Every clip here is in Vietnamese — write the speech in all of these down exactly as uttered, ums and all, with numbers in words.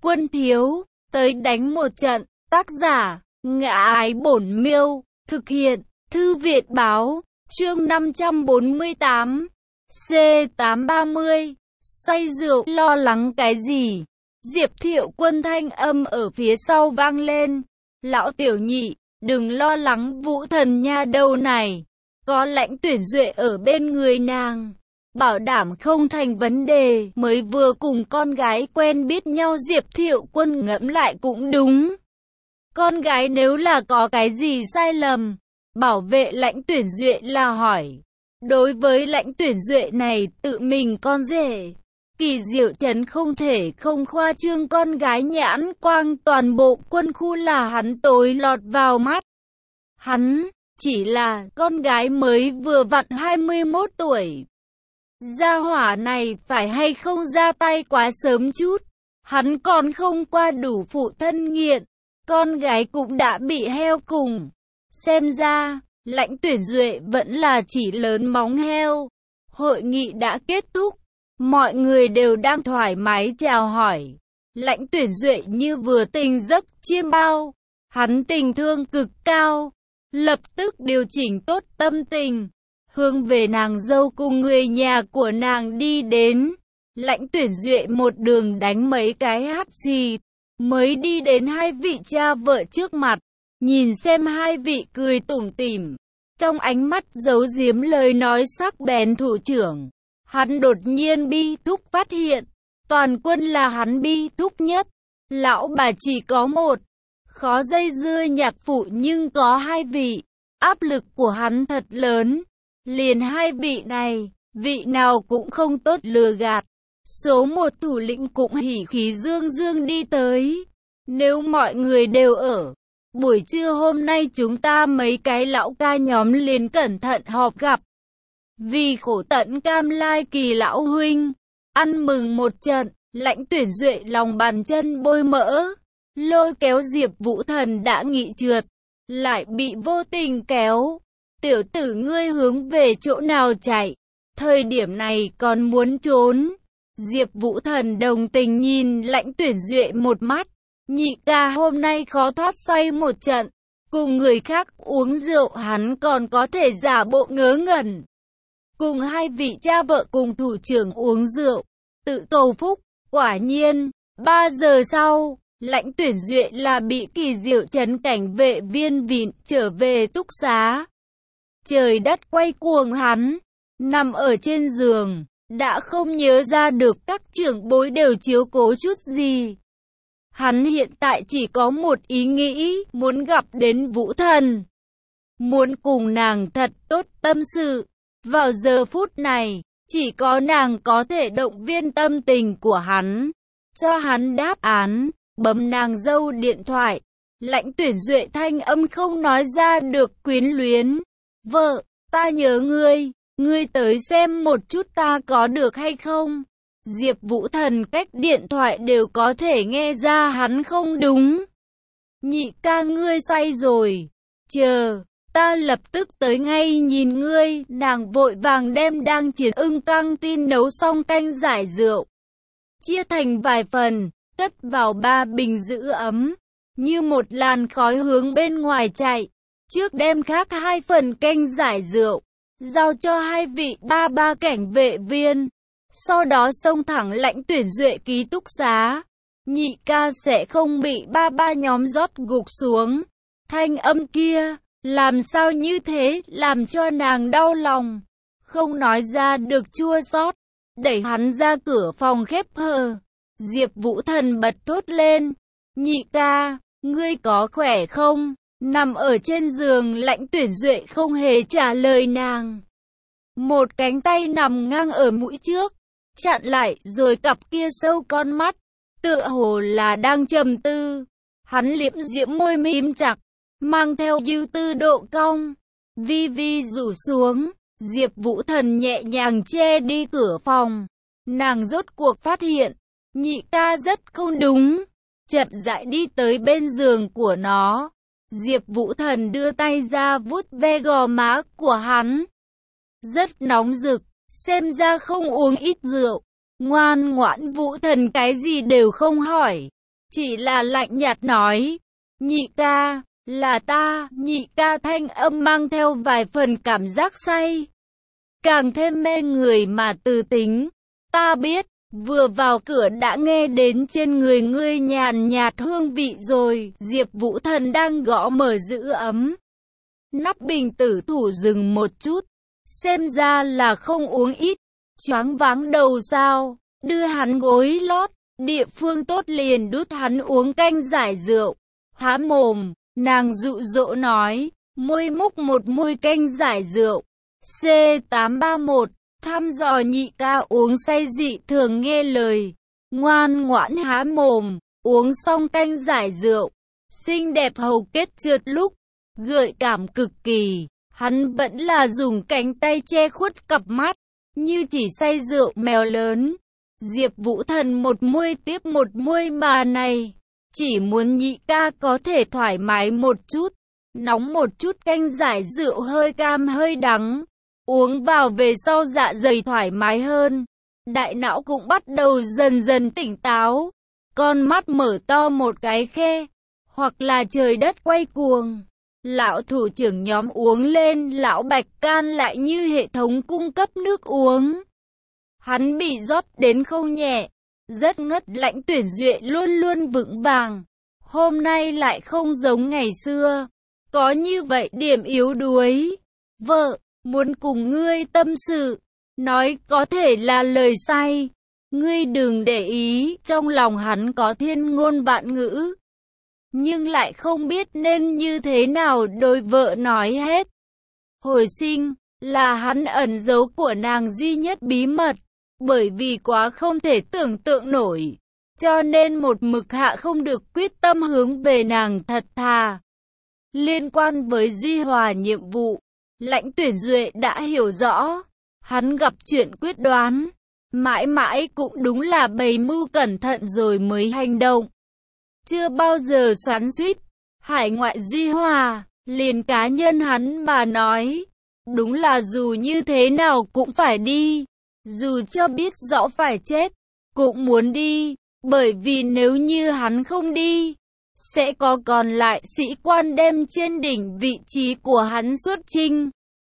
Quân thiếu, tới đánh một trận. Tác giả, Ngã Ái Bổn Miêu. Thực hiện, Thư Viện Báo. Chương năm trăm bốn mươi tám. C tám ba mươi. Say rượu, lo lắng cái gì? Diệp Thiệu Quân thanh âm ở phía sau vang lên. Lão tiểu nhị, đừng lo lắng Vũ Thần nha đầu này. Có Lãnh Tuyển Duệ ở bên người nàng, bảo đảm không thành vấn đề. Mới vừa cùng con gái quen biết nhau, Diệp Thiệu Quân ngẫm lại cũng đúng. Con gái nếu là có cái gì sai lầm, bảo vệ Lãnh Tuyển Duệ là hỏi. Đối với Lãnh Tuyển Duệ này, tự mình con rể. Kỳ Diệu Trấn không thể không khoa trương, con gái nhãn quang toàn bộ quân khu là hắn tối lọt vào mắt. Hắn chỉ là con gái mới vừa vặn hai mươi mốt tuổi. Gia hỏa này phải hay không ra tay quá sớm chút. Hắn còn không qua đủ phụ thân nghiện, con gái cũng đã bị heo cùng. Xem ra, Lãnh Tuyển Duệ vẫn là chỉ lớn móng heo. Hội nghị đã kết thúc, mọi người đều đang thoải mái chào hỏi. Lãnh Tuyển Duệ như vừa tỉnh giấc chiêm bao, hắn tình thương cực cao, lập tức điều chỉnh tốt tâm tình, hướng về nàng dâu cùng người nhà của nàng đi đến. Lãnh Tuyển Duệ một đường đánh mấy cái hắt xì, mới đi đến hai vị cha vợ trước mặt, nhìn xem hai vị cười tủm tỉm, trong ánh mắt giấu giếm lời nói sắc bén thủ trưởng. Hắn đột nhiên bi thúc phát hiện, toàn quân là hắn bi thúc nhất. Lão bà chỉ có một, khó dây dưa nhạc phụ nhưng có hai vị, áp lực của hắn thật lớn. Liền hai vị này, vị nào cũng không tốt lừa gạt. Số một thủ lĩnh cũng hỉ khí dương dương đi tới. Nếu mọi người đều ở, buổi trưa hôm nay chúng ta mấy cái lão ca nhóm liền cẩn thận họp gặp. Vì khổ tận cam lai Kỳ lão huynh, ăn mừng một trận. Lãnh Tuyển Duệ lòng bàn chân bôi mỡ, lôi kéo Diệp Vũ Thần đã nghị trượt, lại bị vô tình kéo. Tiểu tử ngươi hướng về chỗ nào chạy? Thời điểm này còn muốn trốn? Diệp Vũ Thần đồng tình nhìn Lãnh Tuyển Duệ một mắt. Nhị ca hôm nay khó thoát say một trận, cùng người khác uống rượu hắn còn có thể giả bộ ngớ ngẩn. Cùng hai vị cha vợ cùng thủ trưởng uống rượu, tự cầu phúc. Quả nhiên, ba giờ sau, Lãnh Tuyển Duệ là bị Kỳ Diệu Trấn cảnh vệ viên vịn trở về túc xá. Trời đất quay cuồng, hắn nằm ở trên giường, đã không nhớ ra được các trưởng bối đều chiếu cố chút gì. Hắn hiện tại chỉ có một ý nghĩ, muốn gặp đến Vũ Thần, muốn cùng nàng thật tốt tâm sự. Vào giờ phút này, chỉ có nàng có thể động viên tâm tình của hắn, cho hắn đáp án. Bấm nàng dâu điện thoại, Lãnh Tuyển Duệ thanh âm không nói ra được quyến luyến. Vợ, ta nhớ ngươi, ngươi tới xem một chút ta có được hay không? Diệp Vũ Thần cách điện thoại đều có thể nghe ra hắn không đúng. Nhị ca ngươi say rồi, chờ, ta lập tức tới ngay nhìn ngươi. Nàng vội vàng đem đang chiến ưng căng tin nấu xong canh giải rượu, chia thành vài phần, cất vào ba bình giữ ấm, như một làn khói hướng bên ngoài chạy. Trước đem khác hai phần canh giải rượu, giao cho hai vị ba ba cảnh vệ viên. Sau đó xông thẳng Lãnh Tuyển Duệ ký túc xá. Nhị ca sẽ không bị ba ba nhóm rót gục xuống. Thanh âm kia, làm sao như thế, làm cho nàng đau lòng, không nói ra được chua xót. Đẩy hắn ra cửa phòng khép hờ, Diệp Vũ Thần bật thốt lên. Nhị ca, ngươi có khỏe không? Nằm ở trên giường, Lãnh Tuyển Duệ không hề trả lời nàng. Một cánh tay nằm ngang ở mũi trước, chặn lại, rồi cặp kia sâu con mắt, tựa hồ là đang trầm tư. Hắn liễm diễm môi mím chặt, mang theo ưu tư độ cong, vi vi rủ xuống. Diệp Vũ Thần nhẹ nhàng che đi cửa phòng. Nàng rốt cuộc phát hiện, nhị ca rất không đúng, chậm rãi đi tới bên giường của nó. Diệp Vũ Thần đưa tay ra vuốt ve gò má của hắn. Rất nóng rực, xem ra không uống ít rượu. Ngoan ngoãn Vũ Thần cái gì đều không hỏi, chỉ là lạnh nhạt nói, nhị ca, là ta. Nhị ca thanh âm mang theo vài phần cảm giác say, càng thêm mê người mà từ tính. Ta biết, vừa vào cửa đã nghe đến trên người ngươi nhàn nhạt hương vị rồi. Diệp Vũ Thần đang gõ mở giữ ấm nắp bình tử thủ dừng một chút, xem ra là không uống ít, choáng váng đầu sao, đưa hắn gối lót, địa phương tốt liền đút hắn uống canh giải rượu. Há mồm, nàng dụ dỗ nói, môi múc một môi canh giải rượu. C tám ba mốt, thăm dò nhị ca uống say dị thường nghe lời, ngoan ngoãn há mồm, uống xong canh giải rượu, xinh đẹp hầu kết trượt lúc, gợi cảm cực kỳ. Hắn vẫn là dùng cánh tay che khuất cặp mắt, như chỉ say rượu mèo lớn. Diệp Vũ Thần một muôi tiếp một muôi mà này, chỉ muốn nhị ca có thể thoải mái một chút, nóng một chút canh giải rượu hơi cam hơi đắng, uống vào về sau dạ dày thoải mái hơn, đại não cũng bắt đầu dần dần tỉnh táo, con mắt mở to một cái khe, hoặc là trời đất quay cuồng. Lão thủ trưởng nhóm uống lên, lão Bạch Can lại như hệ thống cung cấp nước uống. Hắn bị rót đến không nhẹ, rất ngất. Lãnh Tuyển Duệ luôn luôn vững vàng, hôm nay lại không giống ngày xưa, có như vậy điểm yếu đuối. Vợ, muốn cùng ngươi tâm sự, nói có thể là lời say, ngươi đừng để ý. Trong lòng hắn có thiên ngôn vạn ngữ, nhưng lại không biết nên như thế nào đối vợ nói hết. Hồi sinh, là hắn ẩn giấu của nàng duy nhất bí mật, bởi vì quá không thể tưởng tượng nổi, cho nên một mực hạ không được quyết tâm hướng về nàng thật thà. Liên quan với Duy Hòa nhiệm vụ, Lãnh Tuyển Duệ đã hiểu rõ, hắn gặp chuyện quyết đoán, mãi mãi cũng đúng là bày mưu cẩn thận rồi mới hành động. Chưa bao giờ xoắn xuýt. Hải ngoại Duy Hòa, liền cá nhân hắn mà nói, đúng là dù như thế nào cũng phải đi, dù cho biết rõ phải chết, cũng muốn đi, bởi vì nếu như hắn không đi, sẽ có còn lại sĩ quan đem trên đỉnh vị trí của hắn xuất chinh.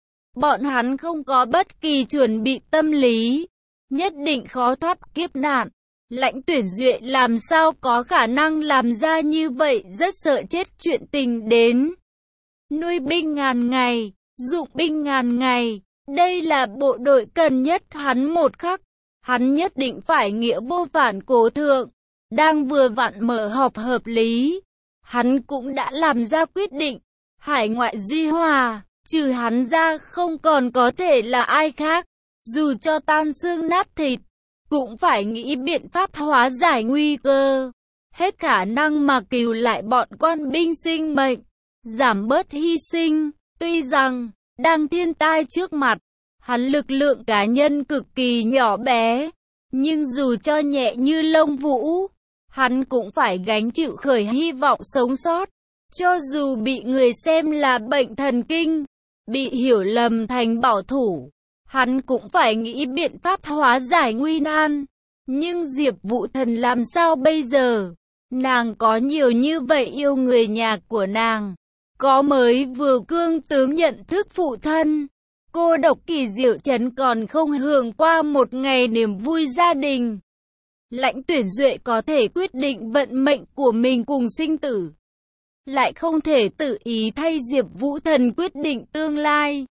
Bọn hắn không có bất kỳ chuẩn bị tâm lý, nhất định khó thoát kiếp nạn. Lãnh Tuyển Duệ làm sao có khả năng làm ra như vậy, rất sợ chết chuyện tình đến. Nuôi binh ngàn ngày, dụng binh ngàn ngày, đây là bộ đội cần nhất hắn một khắc. Hắn nhất định phải nghĩa vô phản cố thượng. Đang vừa vặn mở họp hợp lý, hắn cũng đã làm ra quyết định. Hải ngoại Duy Hòa, trừ hắn ra không còn có thể là ai khác. Dù cho tan xương nát thịt, cũng phải nghĩ biện pháp hóa giải nguy cơ, hết khả năng mà cứu lại bọn quan binh sinh mệnh, giảm bớt hy sinh. Tuy rằng, đang thiên tai trước mặt, hắn lực lượng cá nhân cực kỳ nhỏ bé, nhưng dù cho nhẹ như lông vũ, hắn cũng phải gánh chịu khởi hy vọng sống sót. Cho dù bị người xem là bệnh thần kinh, bị hiểu lầm thành bảo thủ, hắn cũng phải nghĩ biện pháp hóa giải nguy nan. Nhưng Diệp Vũ Thần làm sao bây giờ? Nàng có nhiều như vậy yêu người nhà của nàng, có mới vừa cương tướng nhận thức phụ thân, cô độc kỳ diệu chấn còn không hưởng qua một ngày niềm vui gia đình. Lãnh Tuyển Duệ có thể quyết định vận mệnh của mình cùng sinh tử, lại không thể tự ý thay Diệp Vũ Thần quyết định tương lai.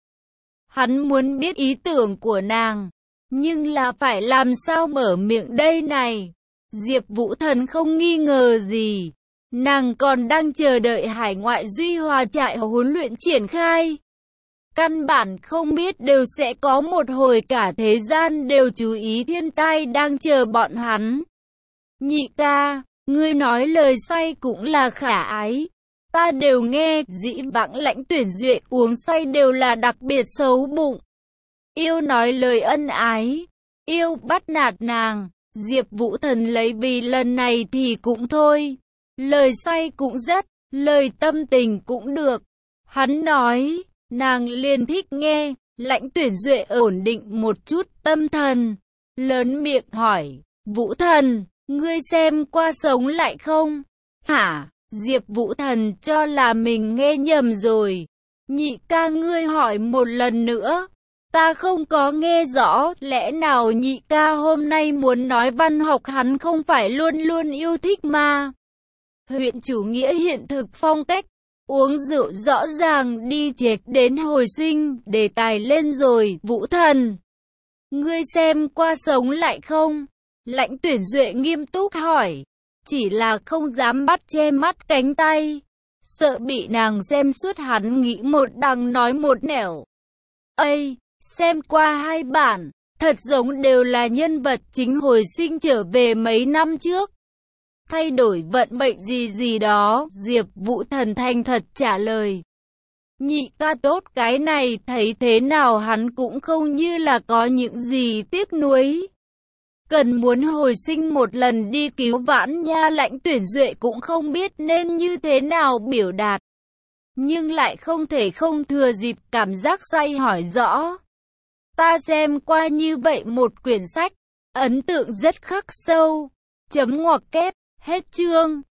Hắn muốn biết ý tưởng của nàng, nhưng là phải làm sao mở miệng đây này? Diệp Vũ Thần không nghi ngờ gì, nàng còn đang chờ đợi hải ngoại Duy Hòa trại huấn luyện triển khai. Căn bản không biết đều sẽ có một hồi cả thế gian đều chú ý thiên tai đang chờ bọn hắn. Nhị ca, ngươi nói lời say cũng là khả ái, ta đều nghe. Dĩ vãng Lãnh Tuyển Duệ uống say đều là đặc biệt xấu bụng, yêu nói lời ân ái, yêu bắt nạt nàng. Diệp Vũ Thần lấy vì lần này thì cũng thôi, lời say cũng rất, lời tâm tình cũng được. Hắn nói, nàng liền thích nghe. Lãnh Tuyển Duệ ổn định một chút tâm thần, lớn miệng hỏi, Vũ Thần, Ngươi xem qua sống lại không? Hả? Diệp Vũ Thần cho là mình nghe nhầm rồi. Nhị ca ngươi hỏi một lần nữa. Ta không có nghe rõ, lẽ nào nhị ca hôm nay muốn nói văn học hắn không phải luôn luôn yêu thích mà? Huyện chủ nghĩa hiện thực phong cách, uống rượu rõ ràng đi chệch đến hồi sinh, đề tài lên rồi, Vũ Thần. Ngươi xem qua sống lại không? Lãnh Tuyển Duệ nghiêm túc hỏi, chỉ là không dám bắt che mắt cánh tay, sợ bị nàng xem suốt hắn nghĩ một đằng nói một nẻo. Ây, xem qua hai bản, thật giống đều là nhân vật chính hồi sinh trở về mấy năm trước. Thay đổi vận mệnh gì gì đó, Diệp Vũ Thần thành thật trả lời. Nhị ca tốt cái này thấy thế nào hắn cũng không như là có những gì tiếc nuối. Cần muốn hồi sinh một lần đi cứu vãn nha. Lãnh Tuyển Duệ cũng không biết nên như thế nào biểu đạt. Nhưng lại không thể không thừa dịp cảm giác say hỏi rõ. Ta xem qua như vậy một quyển sách, ấn tượng rất khắc sâu. Chấm ngoặc kép, hết chương.